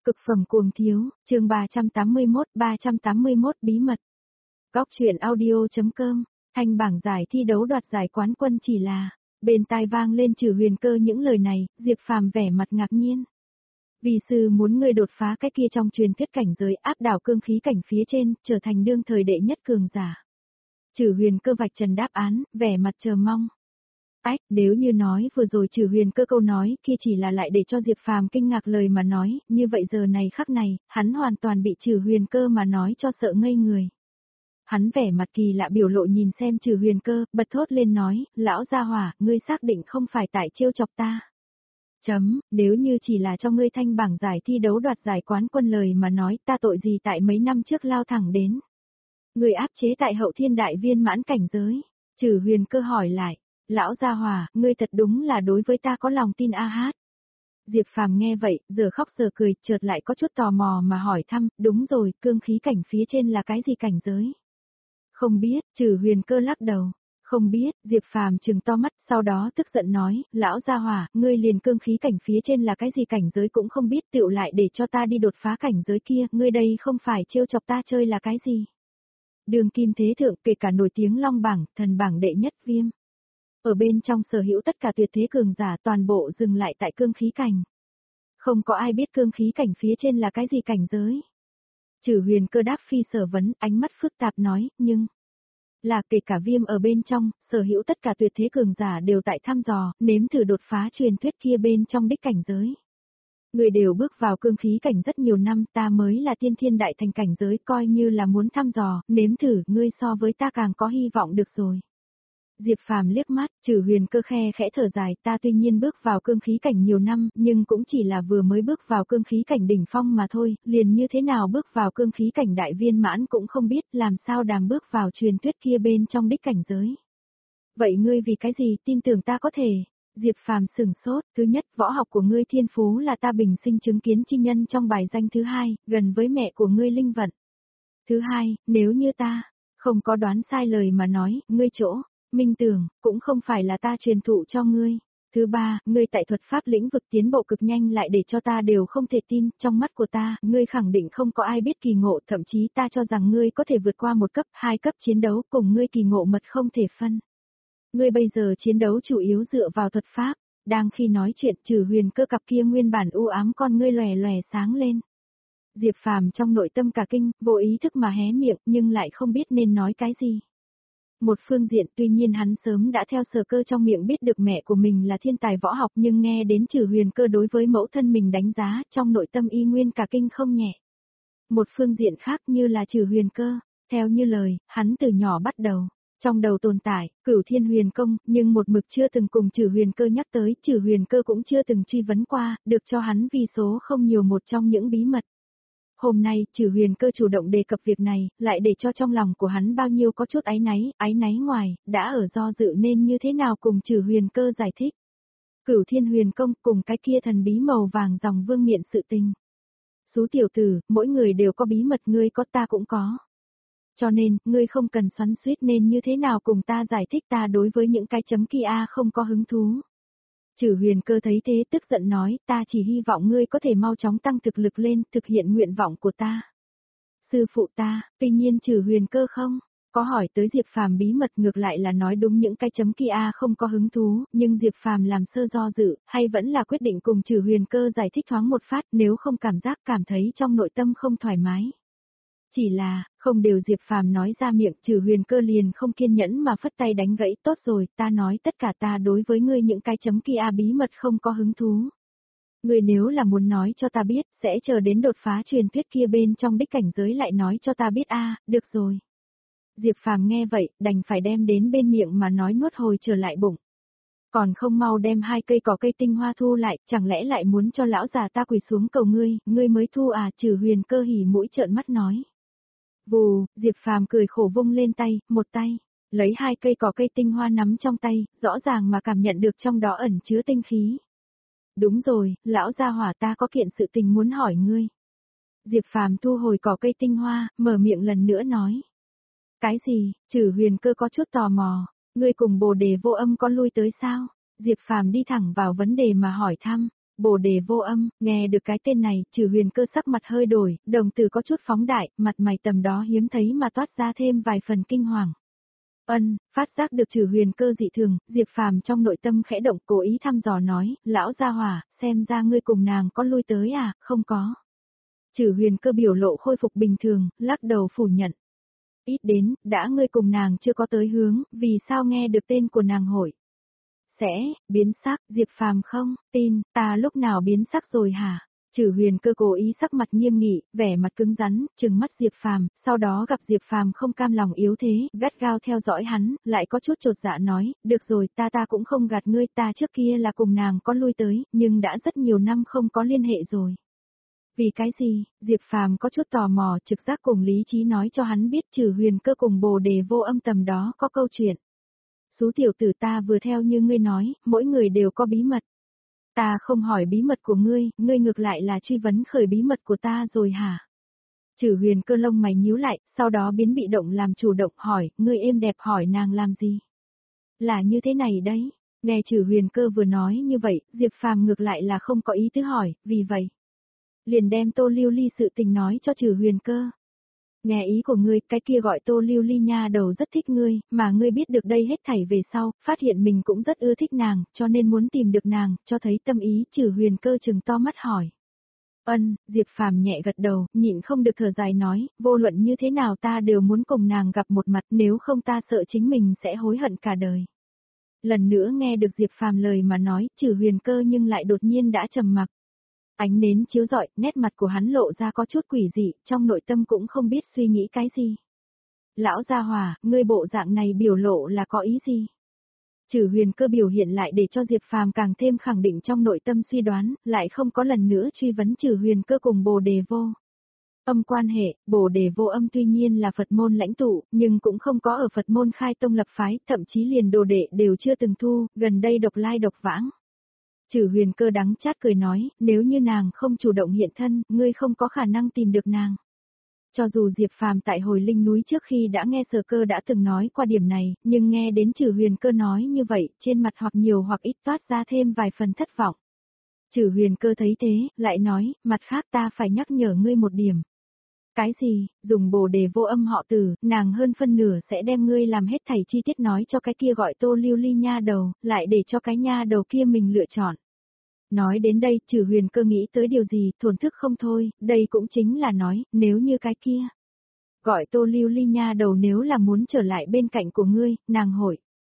Cực phẩm cuồng thiếu, chương 381 bí mật. Góc truyện audio.com, thanh bảng giải thi đấu đoạt giải quán quân chỉ là, bên tai vang lên Trử Huyền Cơ những lời này, Diệp Phàm vẻ mặt ngạc nhiên. Vì sư muốn ngươi đột phá cái kia trong truyền thuyết cảnh giới áp đảo cương khí cảnh phía trên, trở thành đương thời đệ nhất cường giả. Trử Huyền Cơ vạch trần đáp án, vẻ mặt chờ mong. Ách, nếu như nói vừa rồi Trử Huyền Cơ câu nói kia chỉ là lại để cho Diệp Phàm kinh ngạc lời mà nói, như vậy giờ này khắc này, hắn hoàn toàn bị Trử Huyền Cơ mà nói cho sợ ngây người. Hắn vẻ mặt kỳ lạ biểu lộ nhìn xem Trử Huyền Cơ, bật thốt lên nói, lão gia hỏa, ngươi xác định không phải tại trêu chọc ta. Nếu như chỉ là cho ngươi thanh bảng giải thi đấu đoạt giải quán quân lời mà nói ta tội gì tại mấy năm trước lao thẳng đến. Ngươi áp chế tại hậu thiên đại viên mãn cảnh giới. Trử Huyền Cơ hỏi lại. Lão gia hỏa, ngươi thật đúng là đối với ta có lòng tin a hát. Diệp Phàm nghe vậy, giờ khóc giờ cười, chợt lại có chút tò mò mà hỏi thăm, đúng rồi, cương khí cảnh phía trên là cái gì cảnh giới? Không biết, Trử Huyền Cơ lắc đầu. Không biết, Diệp Phàm trừng to mắt, sau đó tức giận nói, lão gia hỏa, ngươi liền cương khí cảnh phía trên là cái gì cảnh giới cũng không biết, tựu lại để cho ta đi đột phá cảnh giới kia, ngươi đây không phải trêu chọc ta chơi là cái gì? Đường kim thế thượng kể cả nổi tiếng long bảng, thần bảng đệ nhất Viêm. Ở bên trong sở hữu tất cả tuyệt thế cường giả toàn bộ dừng lại tại cương khí cảnh. Không có ai biết cương khí cảnh phía trên là cái gì cảnh giới. Trử Huyền Cơ đáp phi sở vấn, ánh mắt phức tạp nói, nhưng là kể cả Viêm ở bên trong, sở hữu tất cả tuyệt thế cường giả đều tại thăm dò, nếm thử đột phá truyền thuyết kia bên trong đích cảnh giới. Người đều bước vào cương khí cảnh rất nhiều năm, ta mới là tiên thiên đại thành cảnh giới, coi như là muốn thăm dò, nếm thử, ngươi so với ta càng có hy vọng được rồi. Diệp Phàm liếc mắt, Trử Huyền Cơ khe khẽ thở dài, ta tuy nhiên bước vào cương khí cảnh nhiều năm, nhưng cũng chỉ là vừa mới bước vào cương khí cảnh đỉnh phong mà thôi, liền như thế nào bước vào cương khí cảnh đại viên mãn cũng không biết, làm sao đàm bước vào truyền thuyết kia bên trong đích cảnh giới. Vậy ngươi vì cái gì tin tưởng ta có thể? Diệp Phàm sửng sốt, thứ nhất, võ học của ngươi thiên phú là ta bình sinh chứng kiến chi nhân trong bài danh, thứ hai, gần với mẹ của ngươi linh vận. Thứ hai, nếu như ta không có đoán sai lời mà nói, ngươi chỗ minh tưởng, cũng không phải là ta truyền thụ cho ngươi. Thứ ba, ngươi tại thuật pháp lĩnh vực tiến bộ cực nhanh lại để cho ta đều không thể tin, trong mắt của ta, ngươi khẳng định không có ai biết kỳ ngộ, thậm chí ta cho rằng ngươi có thể vượt qua một cấp, hai cấp chiến đấu cùng ngươi kỳ ngộ mật không thể phân. Ngươi bây giờ chiến đấu chủ yếu dựa vào thuật pháp, đang khi nói chuyện Trử Huyền Cơ cặp kia nguyên bản u ám con ngươi lòe lòe sáng lên. Diệp Phàm trong nội tâm cả kinh, vô ý thức mà hé miệng nhưng lại không biết nên nói cái gì. Một phương diện tuy nhiên hắn sớm đã theo Sở Cơ trong miệng biết được mẹ của mình là thiên tài võ học nhưng nghe đến Trử Huyền Cơ đối với mẫu thân mình đánh giá trong nội tâm y nguyên cả kinh không nhẹ. Một phương diện khác như là Trử Huyền Cơ, theo như lời, hắn từ nhỏ bắt đầu. Trong đầu tồn tại, Cửu Thiên Huyền Công, nhưng một mực chưa từng cùng Trử Huyền Cơ nhắc tới, Trử Huyền Cơ cũng chưa từng truy vấn qua, được cho hắn vì số không nhiều một trong những bí mật. Hôm nay, Trử Huyền Cơ chủ động đề cập việc này, lại để cho trong lòng của hắn bao nhiêu có chút áy náy ngoài, đã ở do dự nên như thế nào cùng Trử Huyền Cơ giải thích. Cửu Thiên Huyền Công cùng cái kia thần bí màu vàng dòng vương miện sự tình. Sú tiểu tử, mỗi người đều có bí mật, ngươi có ta cũng có. Cho nên, ngươi không cần xoắn xuýt nên như thế nào cùng ta giải thích, ta đối với những cái chấm kia không có hứng thú. Trử Huyền Cơ thấy thế tức giận nói, ta chỉ hy vọng ngươi có thể mau chóng tăng thực lực lên, thực hiện nguyện vọng của ta. Sư phụ ta, tuy nhiên Trử Huyền Cơ không có hỏi tới Diệp Phàm bí mật, ngược lại là nói đúng những cái chấm kia không có hứng thú, nhưng Diệp Phàm làm sơ do dự, hay vẫn là quyết định cùng Trử Huyền Cơ giải thích thoáng một phát, nếu không cảm thấy trong nội tâm không thoải mái. Chỉ là, không đều Diệp Phàm nói ra miệng, Trử Huyền Cơ liền không kiên nhẫn mà phất tay đánh gãy, tốt rồi, ta nói tất cả ta đối với ngươi những cái chấm kia bí mật không có hứng thú. Ngươi nếu là muốn nói cho ta biết, sẽ chờ đến đột phá truyền thuyết kia bên trong đích cảnh giới lại nói cho ta biết được rồi. Diệp Phàm nghe vậy, đành phải đem đến bên miệng mà nói nuốt hồi trở lại bụng. Còn không mau đem hai cây cỏ cây tinh hoa thu lại, chẳng lẽ lại muốn cho lão già ta quỳ xuống cầu ngươi mới thu à? Trử Huyền Cơ hỉ mũi trợn mắt nói. Vù, Diệp Phàm cười khổ vung lên tay, một tay, lấy hai cây cỏ cây tinh hoa nắm trong tay, rõ ràng mà cảm nhận được trong đó ẩn chứa tinh khí. Đúng rồi, lão gia hỏa, ta có kiện sự tình muốn hỏi ngươi. Diệp Phàm thu hồi cỏ cây tinh hoa, mở miệng lần nữa nói. Cái gì? Trử Huyền Cơ có chút tò mò, ngươi cùng Bồ Đề Vô Âm có lui tới sao? Diệp Phàm đi thẳng vào vấn đề mà hỏi thăm. Bồ đề vô âm, nghe được cái tên này, Trừ Huyền Cơ sắc mặt hơi đổi, đồng tử có chút phóng đại, mặt mày tầm đó hiếm thấy mà toát ra thêm vài phần kinh hoàng. Phát giác được Trừ Huyền Cơ dị thường, Diệp Phàm trong nội tâm khẽ động, cố ý thăm dò nói, lão gia hỏa, xem ra ngươi cùng nàng có lui tới à, không có. Trừ Huyền Cơ biểu lộ khôi phục bình thường, lắc đầu phủ nhận. Ít đến, đã ngươi cùng nàng chưa có tới hướng, vì sao nghe được tên của nàng hội? Biến sắc, Diệp Phàm không, tin, ta lúc nào biến sắc rồi hả? Trừ Huyền Cơ cố ý sắc mặt nghiêm nghị, vẻ mặt cứng rắn, trừng mắt Diệp Phàm, sau đó gặp Diệp Phàm không cam lòng yếu thế, gắt gao theo dõi hắn, lại có chút chột dạ nói, được rồi, ta cũng không gạt ngươi, ta trước kia là cùng nàng có lui tới, nhưng đã rất nhiều năm không có liên hệ rồi. Vì cái gì? Diệp Phàm có chút tò mò, trực giác cùng lý trí nói cho hắn biết Trừ Huyền Cơ cùng Bồ đề vô âm tầm đó có câu chuyện. Sú tiểu tử, ta vừa theo như ngươi nói, mỗi người đều có bí mật. Ta không hỏi bí mật của ngươi, ngươi ngược lại là truy vấn khởi bí mật của ta rồi hả? Trừ Huyền Cơ lông mày nhíu lại, sau đó biến bị động làm chủ động hỏi, ngươi êm đẹp hỏi nàng làm gì? Là như thế này đấy. Nghe Trừ Huyền Cơ vừa nói như vậy, Diệp Phàm ngược lại là không có ý tứ hỏi, vì vậy liền đem Tô Lưu Ly sự tình nói cho Trừ Huyền Cơ. Nghe ý của ngươi, cái kia gọi Tô Lưu Ly nha đầu rất thích ngươi, mà ngươi biết được đây hết thảy về sau, phát hiện mình cũng rất ưa thích nàng, cho nên muốn tìm được nàng, cho thấy tâm ý. Trừ Huyền Cơ trừng to mắt hỏi. Diệp Phàm nhẹ gật đầu, nhịn không được thở dài nói, vô luận như thế nào ta đều muốn cùng nàng gặp một mặt, nếu không ta sợ chính mình sẽ hối hận cả đời. Lần nữa nghe được Diệp Phàm lời mà nói, Trừ Huyền Cơ nhưng lại đột nhiên đã trầm mặc. Ánh nến chiếu rọi, nét mặt của hắn lộ ra có chút quỷ dị, trong nội tâm cũng không biết suy nghĩ cái gì. Lão gia hòa, ngươi bộ dạng này biểu lộ là có ý gì? Trừ Huyền Cơ biểu hiện lại để cho Diệp Phàm càng thêm khẳng định trong nội tâm suy đoán, lại không có lần nữa truy vấn Trừ Huyền Cơ cùng Bồ đề vô âm quan hệ. Bồ đề vô âm tuy nhiên là Phật môn lãnh tụ, nhưng cũng không có ở Phật môn khai tông lập phái, thậm chí liền đồ đệ đều chưa từng thu, gần đây độc lai độc vãng. Trừ Huyền Cơ đắng chát cười nói, nếu như nàng không chủ động hiện thân, ngươi không có khả năng tìm được nàng. Cho dù Diệp Phàm tại hồi linh núi trước khi đã nghe Sở Cơ đã từng nói qua điểm này, nhưng nghe đến Trừ Huyền Cơ nói như vậy, trên mặt hoặc nhiều hoặc ít toát ra thêm vài phần thất vọng. Trừ Huyền Cơ thấy thế, lại nói, mặt khác ta phải nhắc nhở ngươi một điểm. Cái gì? Dùng Bồ đề vô âm họ Từ, nàng hơn phân nửa sẽ đem ngươi làm hết thảy chi tiết nói cho cái kia gọi Tô Lưu Ly nha đầu, lại để cho cái nha đầu kia mình lựa chọn. Nói đến đây, Trừ Huyền Cơ nghĩ tới điều gì, thổn thức không thôi, đây cũng chính là nói, nếu như cái kia. Gọi Tô Lưu Ly nha đầu nếu là muốn trở lại bên cạnh của ngươi, nàng hội.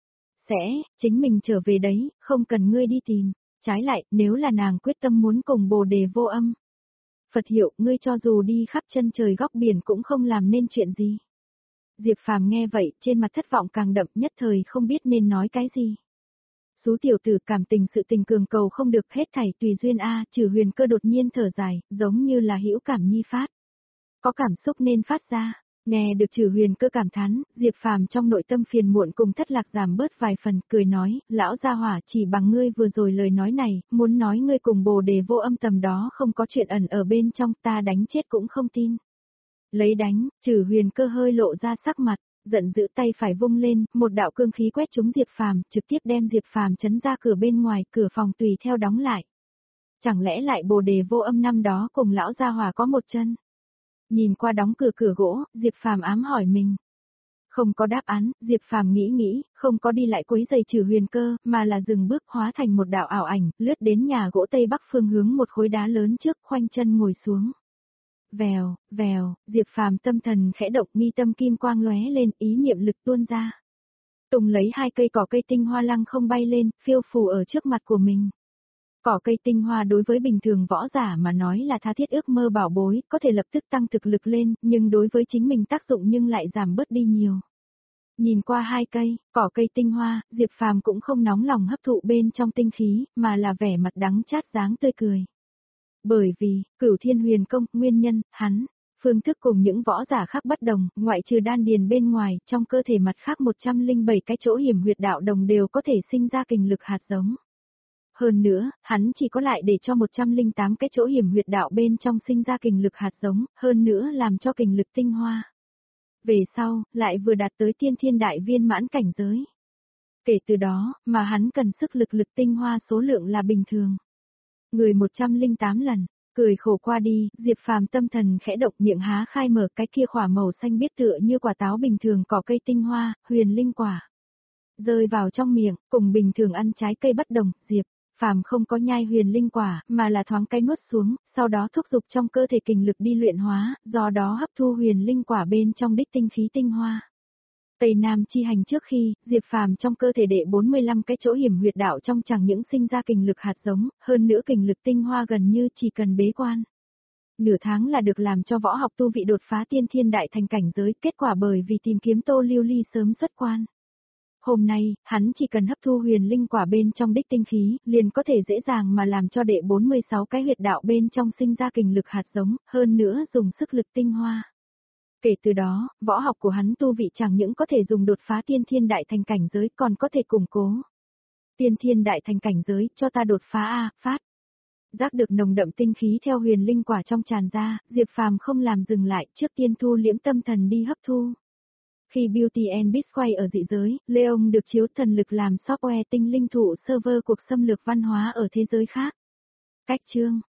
Chính mình trở về đấy, không cần ngươi đi tìm. Trái lại, nếu là nàng quyết tâm muốn cùng Bồ đề vô âm. Phật hiệu, ngươi cho dù đi khắp chân trời góc biển cũng không làm nên chuyện gì. Diệp Phàm nghe vậy, trên mặt thất vọng càng đậm, nhất thời không biết nên nói cái gì. Sú tiểu tử, cảm tình sự tình cường cầu không được, hết thảy tùy duyên a. Trừ Huyền Cơ đột nhiên thở dài, giống như là hữu cảm nhi phát. Có cảm xúc nên phát ra. Nghe được Trừ Huyền Cơ cảm thán, Diệp Phàm trong nội tâm phiền muộn cùng thất lạc giảm bớt vài phần, cười nói, lão gia hỏa, chỉ bằng ngươi vừa rồi lời nói này, muốn nói ngươi cùng Bồ đề vô âm tầm đó không có chuyện ẩn ở bên trong, ta đánh chết cũng không tin. Lấy đánh, Trừ Huyền Cơ hơi lộ ra sắc mặt, giận dữ tay phải vung lên, một đạo cương khí quét trúng Diệp Phàm, trực tiếp đem Diệp Phàm chấn ra cửa bên ngoài, cửa phòng tùy theo đóng lại. Chẳng lẽ lại Bồ đề vô âm năm đó cùng lão gia hỏa có một chân? Nhìn qua đóng cửa gỗ, Diệp Phàm ám hỏi mình. Không có đáp án, Diệp Phàm nghĩ, không có đi lại quấy giày Trừ Huyền Cơ, mà là dừng bước hóa thành một đạo ảo ảnh, lướt đến nhà gỗ tây bắc phương hướng một khối đá lớn trước, khoanh chân ngồi xuống. Vèo, Diệp Phàm tâm thần khẽ động, mi tâm kim quang lóe lên, ý niệm lực tuôn ra. Tùng lấy hai cây cỏ cây tinh hoa lăng không bay lên, phiêu phù ở trước mặt của mình. Cỏ cây tinh hoa đối với bình thường võ giả mà nói là tha thiết ước mơ bảo bối, có thể lập tức tăng thực lực lên, nhưng đối với chính mình tác dụng nhưng lại giảm bớt đi nhiều. Nhìn qua hai cây, cỏ cây tinh hoa, Diệp Phàm cũng không nóng lòng hấp thụ bên trong tinh khí, mà là vẻ mặt đắng chát dáng tươi cười. Bởi vì, Cửu Thiên Huyền Công, nguyên nhân, hắn, phương thức cùng những võ giả khác bất đồng, ngoại trừ đan điền bên ngoài, trong cơ thể mặt khác 107 cái chỗ hiểm huyệt đạo đồng đều có thể sinh ra kình lực hạt giống. Hơn nữa, hắn chỉ có lại để cho 108 cái chỗ hiểm huyệt đạo bên trong sinh ra kình lực hạt giống, hơn nữa làm cho kình lực tinh hoa. Về sau, lại vừa đạt tới tiên thiên đại viên mãn cảnh giới. Kể từ đó, mà hắn cần sức lực tinh hoa số lượng là bình thường. Người 108 lần, cười khổ qua đi, Diệp Phàm tâm thần khẽ động, miệng há khai mở, cái kia khỏa màu xanh biếc tựa như quả táo bình thường cỏ cây tinh hoa, huyền linh quả. Rơi vào trong miệng, cùng bình thường ăn trái cây bất đồng, Diệp Phàm không có nhai huyền linh quả, mà là thoáng cái nuốt xuống, sau đó thúc giục trong cơ thể kình lực đi luyện hóa, do đó hấp thu huyền linh quả bên trong đích tinh khí tinh hoa. Tây Nam chi hành trước khi, Diệp Phàm trong cơ thể đệ 45 cái chỗ hiểm huyệt đạo trong chẳng những sinh ra kình lực hạt giống, hơn nữa kình lực tinh hoa gần như chỉ cần bế quan. Nửa tháng là được làm cho võ học tu vị đột phá tiên thiên đại thành cảnh giới, kết quả bởi vì tìm kiếm Tô Lưu Ly sớm xuất quan. Hôm nay, hắn chỉ cần hấp thu huyền linh quả bên trong đích tinh khí, liền có thể dễ dàng mà làm cho đệ 46 cái huyệt đạo bên trong sinh ra kình lực hạt giống, hơn nữa dùng sức lực tinh hoa. Kể từ đó, võ học của hắn tu vị chẳng những có thể dùng đột phá tiên thiên đại thành cảnh giới, còn có thể củng cố. Tiên thiên đại thành cảnh giới, cho ta đột phá a, phát. Giác được nồng đậm tinh khí theo huyền linh quả trong tràn ra, Diệp Phàm không làm dừng lại, trước tiên thu liễm tâm thần đi hấp thu. Khi Beauty and Beast quay ở dị giới, Leon được chiếu thần lực làm software tinh linh thụ server cuộc xâm lược văn hóa ở thế giới khác. Cách chương